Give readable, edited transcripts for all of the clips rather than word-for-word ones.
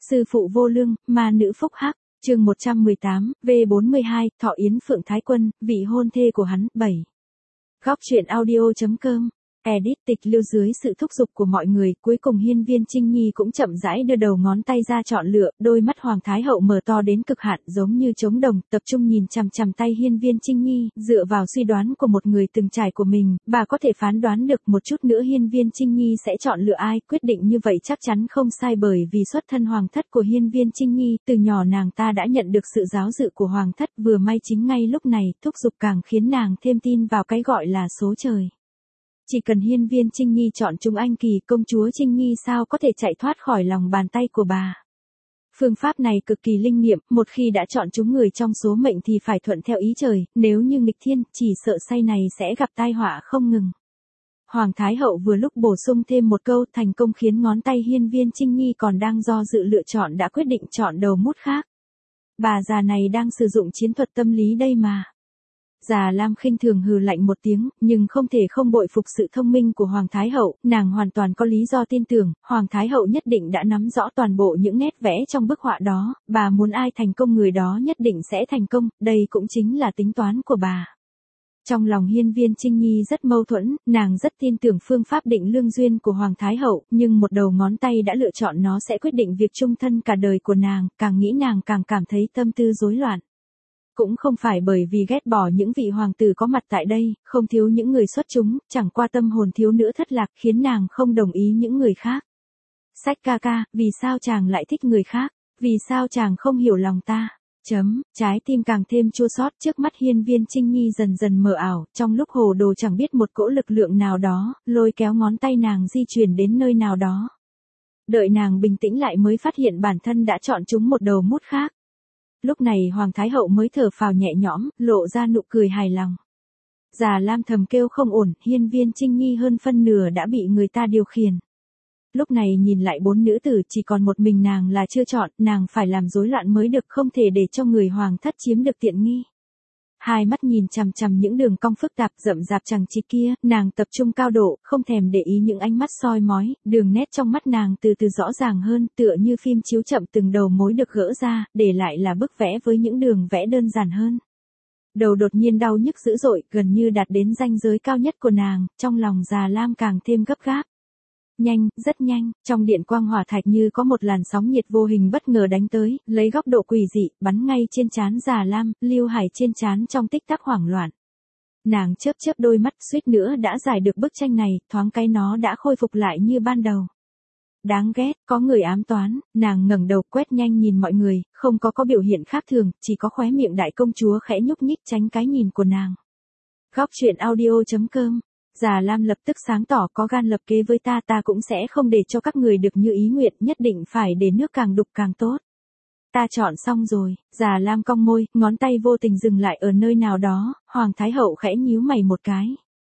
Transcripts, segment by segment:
Sư phụ vô lương, ma nữ phúc hắc, chương 118, V42, Thọ Yến Phượng Thái Quân, vị hôn thê của hắn, 7. Góc truyện audio.com, edit tịch lưu dưới sự thúc giục của mọi người, cuối cùng Hiên Viên Trinh Nhi cũng chậm rãi đưa đầu ngón tay ra chọn lựa, đôi mắt Hoàng Thái Hậu mở to đến cực hạn giống như trống đồng, tập trung nhìn chằm chằm tay Hiên Viên Trinh Nhi, dựa vào suy đoán của một người từng trải của mình, bà có thể phán đoán được một chút nữa Hiên Viên Trinh Nhi sẽ chọn lựa ai, quyết định như vậy chắc chắn không sai bởi vì xuất thân hoàng thất của Hiên Viên Trinh Nhi, từ nhỏ nàng ta đã nhận được sự giáo dự của hoàng thất, vừa may chính ngay lúc này, thúc giục càng khiến nàng thêm tin vào cái gọi là số trời. Chỉ cần Hiên Viên Trinh Nhi chọn chúng anh kỳ, công chúa Trinh Nhi sao có thể chạy thoát khỏi lòng bàn tay của bà. Phương pháp này cực kỳ linh nghiệm, một khi đã chọn chúng người trong số mệnh thì phải thuận theo ý trời, nếu như nghịch thiên, chỉ sợ say này sẽ gặp tai họa không ngừng. Hoàng Thái Hậu vừa lúc bổ sung thêm một câu, thành công khiến ngón tay Hiên Viên Trinh Nhi còn đang do dự lựa chọn đã quyết định chọn đầu mút khác. Bà già này đang sử dụng chiến thuật tâm lý đây mà. Già Lam khinh thường hừ lạnh một tiếng, nhưng không thể không bội phục sự thông minh của Hoàng Thái Hậu, nàng hoàn toàn có lý do tin tưởng, Hoàng Thái Hậu nhất định đã nắm rõ toàn bộ những nét vẽ trong bức họa đó, bà muốn ai thành công người đó nhất định sẽ thành công, đây cũng chính là tính toán của bà. Trong lòng Hiên Viên Trinh Nhi rất mâu thuẫn, nàng rất tin tưởng phương pháp định lương duyên của Hoàng Thái Hậu, nhưng một đầu ngón tay đã lựa chọn nó sẽ quyết định việc chung thân cả đời của nàng, càng nghĩ nàng càng cảm thấy tâm tư rối loạn. Cũng không phải bởi vì ghét bỏ những vị hoàng tử có mặt tại đây, không thiếu những người xuất chúng, chẳng qua tâm hồn thiếu nữ thất lạc khiến nàng không đồng ý những người khác. Sách ca ca, vì sao chàng lại thích người khác, vì sao chàng không hiểu lòng ta? Trái tim càng thêm chua xót trước mắt Hiên Viên Trinh Nhi dần dần mờ ảo, trong lúc hồ đồ chẳng biết một cỗ lực lượng nào đó, lôi kéo ngón tay nàng di chuyển đến nơi nào đó. Đợi nàng bình tĩnh lại mới phát hiện bản thân đã chọn chúng một đầu mút khác. Lúc này Hoàng Thái Hậu mới thở phào nhẹ nhõm, lộ ra nụ cười hài lòng. Già Lam thầm kêu không ổn, Hiên Viên Trinh Nhi hơn phân nửa đã bị người ta điều khiển. Lúc này nhìn lại bốn nữ tử chỉ còn một mình nàng là chưa chọn, nàng phải làm rối loạn mới được, không thể để cho người hoàng thất chiếm được tiện nghi. Hai mắt nhìn chằm chằm những đường cong phức tạp rậm rạp chằng chịt kia, nàng tập trung cao độ, không thèm để ý những ánh mắt soi mói, đường nét trong mắt nàng từ từ rõ ràng hơn, tựa như phim chiếu chậm từng đầu mối được gỡ ra, để lại là bức vẽ với những đường vẽ đơn giản hơn. Đầu đột nhiên đau nhức dữ dội, gần như đạt đến ranh giới cao nhất của nàng, trong lòng Già Lam càng thêm gấp gáp. Nhanh, rất nhanh, trong điện quang hỏa thạch như có một làn sóng nhiệt vô hình bất ngờ đánh tới, lấy góc độ quỷ dị, bắn ngay trên trán Già Lam, Lưu Hải trên trán trong tích tắc hoảng loạn. Nàng chớp chớp đôi mắt, suýt nữa đã giải được bức tranh này, thoáng cái nó đã khôi phục lại như ban đầu. Đáng ghét, có người ám toán, nàng ngẩng đầu quét nhanh nhìn mọi người, không có biểu hiện khác thường, chỉ có khóe miệng đại công chúa khẽ nhúc nhích tránh cái nhìn của nàng. Góc truyện audio.com. Già Lam lập tức sáng tỏ, có gan lập kế với ta cũng sẽ không để cho các người được như ý nguyện, nhất định phải để nước càng đục càng tốt. Ta chọn xong rồi, Già Lam cong môi, ngón tay vô tình dừng lại ở nơi nào đó, Hoàng Thái Hậu khẽ nhíu mày một cái.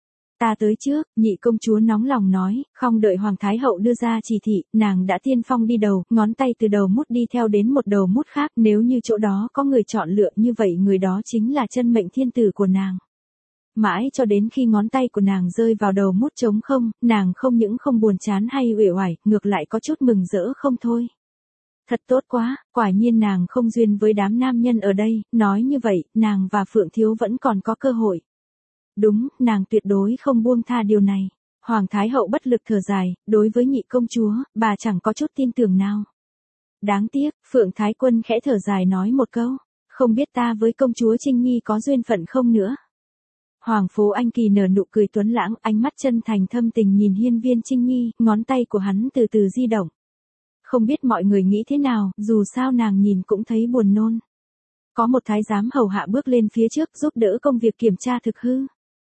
Ta tới trước, nhị công chúa nóng lòng nói, không đợi Hoàng Thái Hậu đưa ra chỉ thị, nàng đã tiên phong đi đầu, ngón tay từ đầu mút đi theo đến một đầu mút khác, nếu như chỗ đó có người chọn lựa như vậy người đó chính là chân mệnh thiên tử của nàng. Mãi cho đến khi ngón tay của nàng rơi vào đầu mút trống không, nàng không những không buồn chán hay uể oải, ngược lại có chút mừng rỡ không thôi. Thật tốt quá, quả nhiên nàng không duyên với đám nam nhân ở đây, nói như vậy, nàng và Phượng Thiếu vẫn còn có cơ hội. Đúng, nàng tuyệt đối không buông tha điều này. Hoàng Thái Hậu bất lực thở dài, đối với nhị công chúa, bà chẳng có chút tin tưởng nào. Đáng tiếc, Phượng Thái Quân khẽ thở dài nói một câu, không biết ta với công chúa Trinh Nhi có duyên phận không nữa. Hoàng Phố Anh Kỳ nở nụ cười tuấn lãng, ánh mắt chân thành thâm tình nhìn Hiên Viên Trinh Nhi, ngón tay của hắn từ từ di động. Không biết mọi người nghĩ thế nào, dù sao nàng nhìn cũng thấy buồn nôn. Có một thái giám hầu hạ bước lên phía trước giúp đỡ công việc kiểm tra thực hư.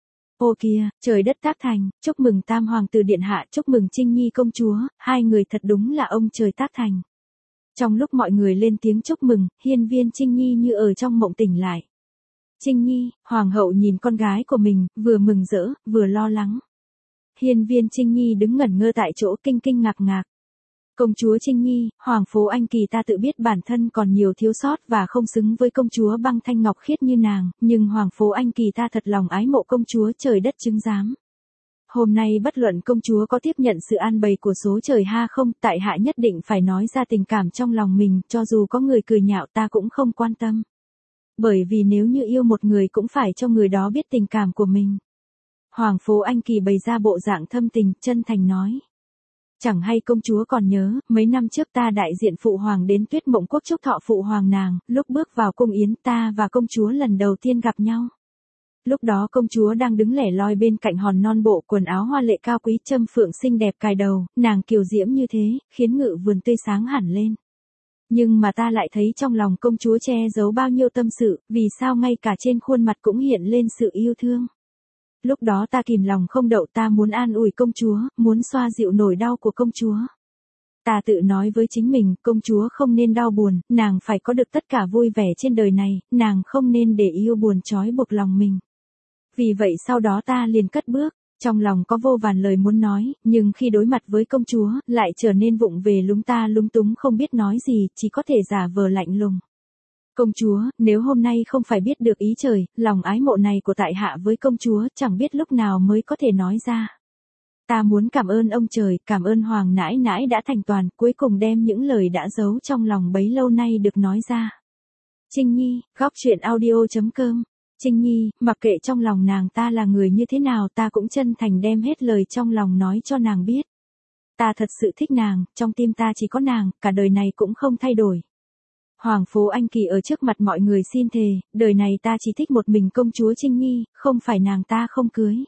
Ô kìa, trời đất tác thành, chúc mừng Tam Hoàng tử điện hạ, chúc mừng Trinh Nhi công chúa, hai người thật đúng là ông trời tác thành. Trong lúc mọi người lên tiếng chúc mừng, Hiên Viên Trinh Nhi như ở trong mộng tỉnh lại. Trinh Nhi, Hoàng hậu nhìn con gái của mình, vừa mừng rỡ, vừa lo lắng. Hiên Viên Trinh Nhi đứng ngẩn ngơ tại chỗ kinh ngạc ngạc. Công chúa Trinh Nhi, Hoàng Phố Anh Kỳ ta tự biết bản thân còn nhiều thiếu sót và không xứng với công chúa băng thanh ngọc khiết như nàng, nhưng Hoàng Phố Anh Kỳ ta thật lòng ái mộ công chúa, trời đất chứng giám. Hôm nay bất luận công chúa có tiếp nhận sự an bày của số trời ha không, tại hạ nhất định phải nói ra tình cảm trong lòng mình, cho dù có người cười nhạo ta cũng không quan tâm. Bởi vì nếu như yêu một người cũng phải cho người đó biết tình cảm của mình. Hoàng Phố Anh Kỳ bày ra bộ dạng thâm tình, chân thành nói. Chẳng hay công chúa còn nhớ, mấy năm trước ta đại diện phụ hoàng đến Tuyết Mộng Quốc chúc thọ phụ hoàng nàng, lúc bước vào cung yến ta và công chúa lần đầu tiên gặp nhau. Lúc đó công chúa đang đứng lẻ loi bên cạnh hòn non bộ quần áo hoa lệ cao quý châm phượng xinh đẹp cài đầu, nàng kiều diễm như thế, khiến ngự vườn tươi sáng hẳn lên. Nhưng mà ta lại thấy trong lòng công chúa che giấu bao nhiêu tâm sự, vì sao ngay cả trên khuôn mặt cũng hiện lên sự yêu thương. Lúc đó ta kìm lòng không đậu, ta muốn an ủi công chúa, muốn xoa dịu nỗi đau của công chúa. Ta tự nói với chính mình, công chúa không nên đau buồn, nàng phải có được tất cả vui vẻ trên đời này, nàng không nên để yêu buồn trói buộc lòng mình. Vì vậy sau đó ta liền cất bước, trong lòng có vô vàn lời muốn nói, nhưng khi đối mặt với công chúa, lại trở nên vụng về lúng túng không biết nói gì, chỉ có thể giả vờ lạnh lùng. Công chúa, nếu hôm nay không phải biết được ý trời, lòng ái mộ này của tại hạ với công chúa, chẳng biết lúc nào mới có thể nói ra. Ta muốn cảm ơn ông trời, cảm ơn hoàng nãi nãi đã thành toàn, cuối cùng đem những lời đã giấu trong lòng bấy lâu nay được nói ra. Trinh Nhi, góc truyện audio.com. Trinh Nhi, mặc kệ trong lòng nàng ta là người như thế nào, ta cũng chân thành đem hết lời trong lòng nói cho nàng biết. Ta thật sự thích nàng, trong tim ta chỉ có nàng, cả đời này cũng không thay đổi. Hoàng Phố Anh Kỳ ở trước mặt mọi người xin thề, đời này ta chỉ thích một mình công chúa Trinh Nhi, không phải nàng ta không cưới.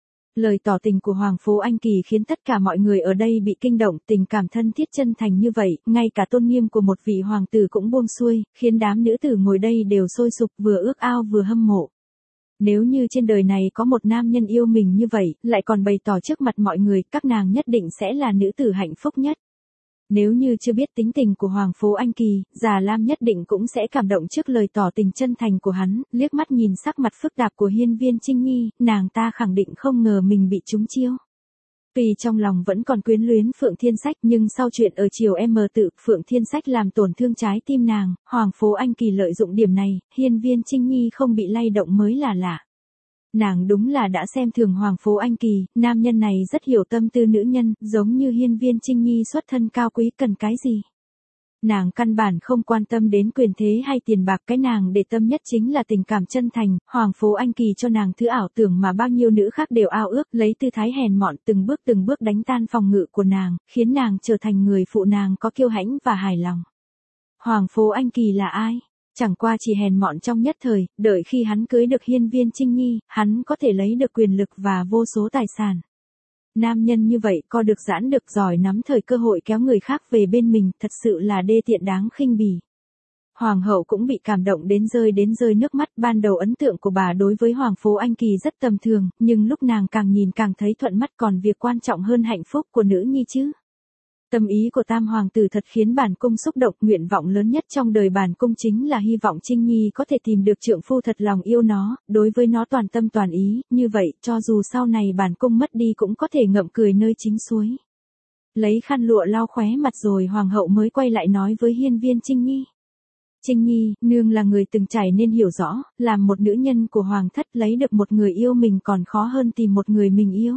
Lời tỏ tình của Hoàng Phố Anh Kỳ khiến tất cả mọi người ở đây bị kinh động, tình cảm thân thiết chân thành như vậy, ngay cả tôn nghiêm của một vị hoàng tử cũng buông xuôi, khiến đám nữ tử ngồi đây đều sôi sục, vừa ước ao vừa hâm mộ. Nếu như trên đời này có một nam nhân yêu mình như vậy, lại còn bày tỏ trước mặt mọi người, các nàng nhất định sẽ là nữ tử hạnh phúc nhất. Nếu như chưa biết tính tình của Hoàng Phố Anh Kỳ, Già Lam nhất định cũng sẽ cảm động trước lời tỏ tình chân thành của hắn, liếc mắt nhìn sắc mặt phức tạp của hiên viên Trinh Nhi, nàng ta khẳng định không ngờ mình bị trúng chiêu. Tuy trong lòng vẫn còn quyến luyến Phượng Thiên Sách, nhưng sau chuyện ở triều tự Phượng Thiên Sách làm tổn thương trái tim nàng, Hoàng Phố Anh Kỳ lợi dụng điểm này, hiên viên Trinh Nhi không bị lay động mới là lạ. Nàng đúng là đã xem thường Hoàng Phố Anh Kỳ, nam nhân này rất hiểu tâm tư nữ nhân, giống như hiên viên Trinh Nhi xuất thân cao quý cần cái gì. Nàng căn bản không quan tâm đến quyền thế hay tiền bạc, cái nàng để tâm nhất chính là tình cảm chân thành. Hoàng Phố Anh Kỳ cho nàng thứ ảo tưởng mà bao nhiêu nữ khác đều ao ước, lấy tư thái hèn mọn từng bước đánh tan phòng ngự của nàng, khiến nàng trở thành người phụ nàng có kiêu hãnh và hài lòng. Hoàng Phố Anh Kỳ là ai? Chẳng qua chỉ hèn mọn trong nhất thời, đợi khi hắn cưới được hiên viên Trinh Nhi, hắn có thể lấy được quyền lực và vô số tài sản. Nam nhân như vậy, co được giãn được, giỏi nắm thời cơ hội kéo người khác về bên mình, thật sự là đê tiện đáng khinh bỉ. Hoàng hậu cũng bị cảm động đến rơi nước mắt, ban đầu ấn tượng của bà đối với Hoàng Phố Anh Kỳ rất tầm thường, nhưng lúc nàng càng nhìn càng thấy thuận mắt, còn việc quan trọng hơn hạnh phúc của nữ nhi chứ. Tâm ý của tam hoàng tử thật khiến bản cung xúc động, nguyện vọng lớn nhất trong đời bản cung chính là hy vọng Trinh Nhi có thể tìm được trượng phu thật lòng yêu nó, đối với nó toàn tâm toàn ý, như vậy cho dù sau này bản cung mất đi cũng có thể ngậm cười nơi chính suối. Lấy khăn lụa lau khóe mặt rồi hoàng hậu mới quay lại nói với hiên viên Trinh Nhi. Trinh Nhi, nương là người từng trải nên hiểu rõ, làm một nữ nhân của hoàng thất lấy được một người yêu mình còn khó hơn tìm một người mình yêu.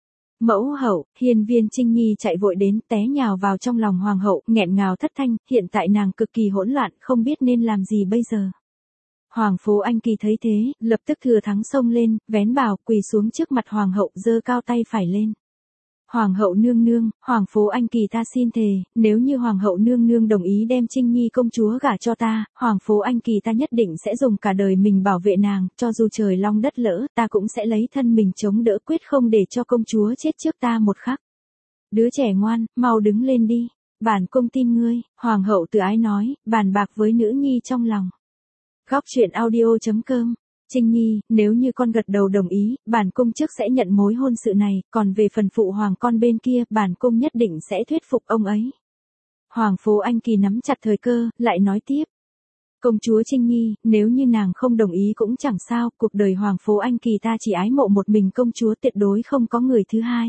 Mẫu hậu, hiên viên Trinh Nhi chạy vội đến, té nhào vào trong lòng hoàng hậu, nghẹn ngào thất thanh, hiện tại nàng cực kỳ hỗn loạn, không biết nên làm gì bây giờ. Hoàng Phố Anh Kỳ thấy thế, lập tức thừa thắng xông lên, vén bào, quỳ xuống trước mặt hoàng hậu, giơ cao tay phải lên. Hoàng hậu nương nương, Hoàng Phố Anh Kỳ ta xin thề, nếu như Hoàng hậu nương nương đồng ý đem Trinh Nhi công chúa gả cho ta, Hoàng Phố Anh Kỳ ta nhất định sẽ dùng cả đời mình bảo vệ nàng, cho dù trời long đất lỡ, ta cũng sẽ lấy thân mình chống đỡ, quyết không để cho công chúa chết trước ta một khắc. Đứa trẻ ngoan, mau đứng lên đi, bản cung tin ngươi, Hoàng hậu từ ái nói, bàn bạc với nữ nhi trong lòng. Góc truyện audio.com. Trinh Nhi, nếu như con gật đầu đồng ý, bản cung trước sẽ nhận mối hôn sự này, còn về phần phụ hoàng con bên kia, bản cung nhất định sẽ thuyết phục ông ấy. Hoàng Phố Anh Kỳ nắm chặt thời cơ, lại nói tiếp. Công chúa Trinh Nhi, nếu như nàng không đồng ý cũng chẳng sao, cuộc đời Hoàng Phố Anh Kỳ ta chỉ ái mộ một mình công chúa, tuyệt đối không có người thứ hai.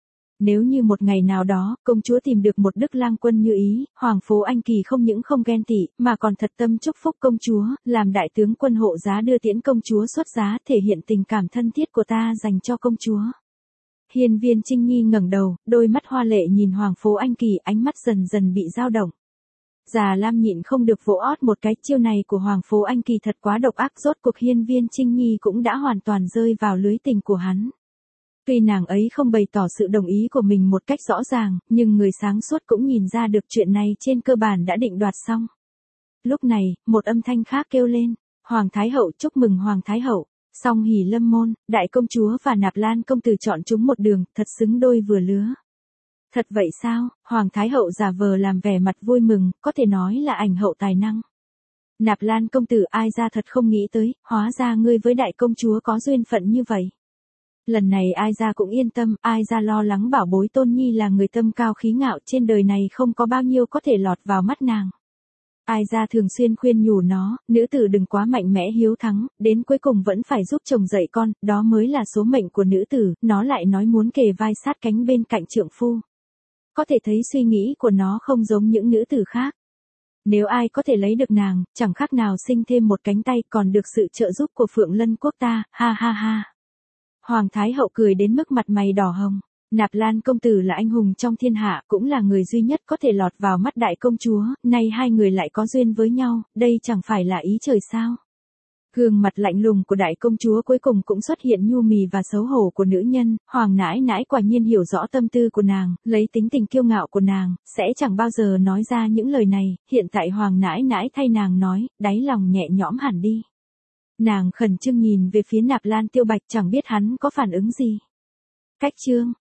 Nếu như một ngày nào đó, công chúa tìm được một đức lang quân như ý, Hoàng Phố Anh Kỳ không những không ghen tị, mà còn thật tâm chúc phúc công chúa, làm đại tướng quân hộ giá đưa tiễn công chúa xuất giá, thể hiện tình cảm thân thiết của ta dành cho công chúa. Hiên Viên Trinh Nhi ngẩng đầu, đôi mắt hoa lệ nhìn Hoàng Phố Anh Kỳ, ánh mắt dần dần bị dao động. Già Lam nhịn không được vỗ ót một cái, chiêu này của Hoàng Phố Anh Kỳ thật quá độc ác, rốt cuộc Hiên Viên Trinh Nhi cũng đã hoàn toàn rơi vào lưới tình của hắn. Tuy nàng ấy không bày tỏ sự đồng ý của mình một cách rõ ràng, nhưng người sáng suốt cũng nhìn ra được chuyện này trên cơ bản đã định đoạt xong. Lúc này, một âm thanh khác kêu lên, Hoàng Thái Hậu, chúc mừng Hoàng Thái Hậu, song hỷ lâm môn, đại công chúa và Nạp Lan công tử chọn chúng một đường, thật xứng đôi vừa lứa. Thật vậy sao? Hoàng Thái Hậu giả vờ làm vẻ mặt vui mừng, có thể nói là ảnh hậu tài năng. Nạp Lan công tử, ai ra thật không nghĩ tới, hóa ra ngươi với đại công chúa có duyên phận như vậy. Lần này ai ra cũng yên tâm, ai ra lo lắng bảo bối Tôn Nhi là người tâm cao khí ngạo, trên đời này không có bao nhiêu có thể lọt vào mắt nàng. Ai ra thường xuyên khuyên nhủ nó, nữ tử đừng quá mạnh mẽ hiếu thắng, đến cuối cùng vẫn phải giúp chồng dạy con, đó mới là số mệnh của nữ tử, nó lại nói muốn kề vai sát cánh bên cạnh trượng phu. Có thể thấy suy nghĩ của nó không giống những nữ tử khác. Nếu ai có thể lấy được nàng, chẳng khác nào sinh thêm một cánh tay, còn được sự trợ giúp của Phượng Lân quốc ta, ha ha ha. Hoàng Thái Hậu cười đến mức mặt mày đỏ hồng. Nạp Lan công tử là anh hùng trong thiên hạ, cũng là người duy nhất có thể lọt vào mắt đại công chúa, nay hai người lại có duyên với nhau, đây chẳng phải là ý trời sao. Gương mặt lạnh lùng của đại công chúa cuối cùng cũng xuất hiện nhu mì và xấu hổ của nữ nhân, Hoàng nãi nãi quả nhiên hiểu rõ tâm tư của nàng, lấy tính tình kiêu ngạo của nàng, sẽ chẳng bao giờ nói ra những lời này, hiện tại Hoàng nãi nãi thay nàng nói, đáy lòng nhẹ nhõm hẳn đi. Nàng khẩn trương nhìn về phía Nạp Lan Tiêu Bạch, chẳng biết hắn có phản ứng gì. Cách chương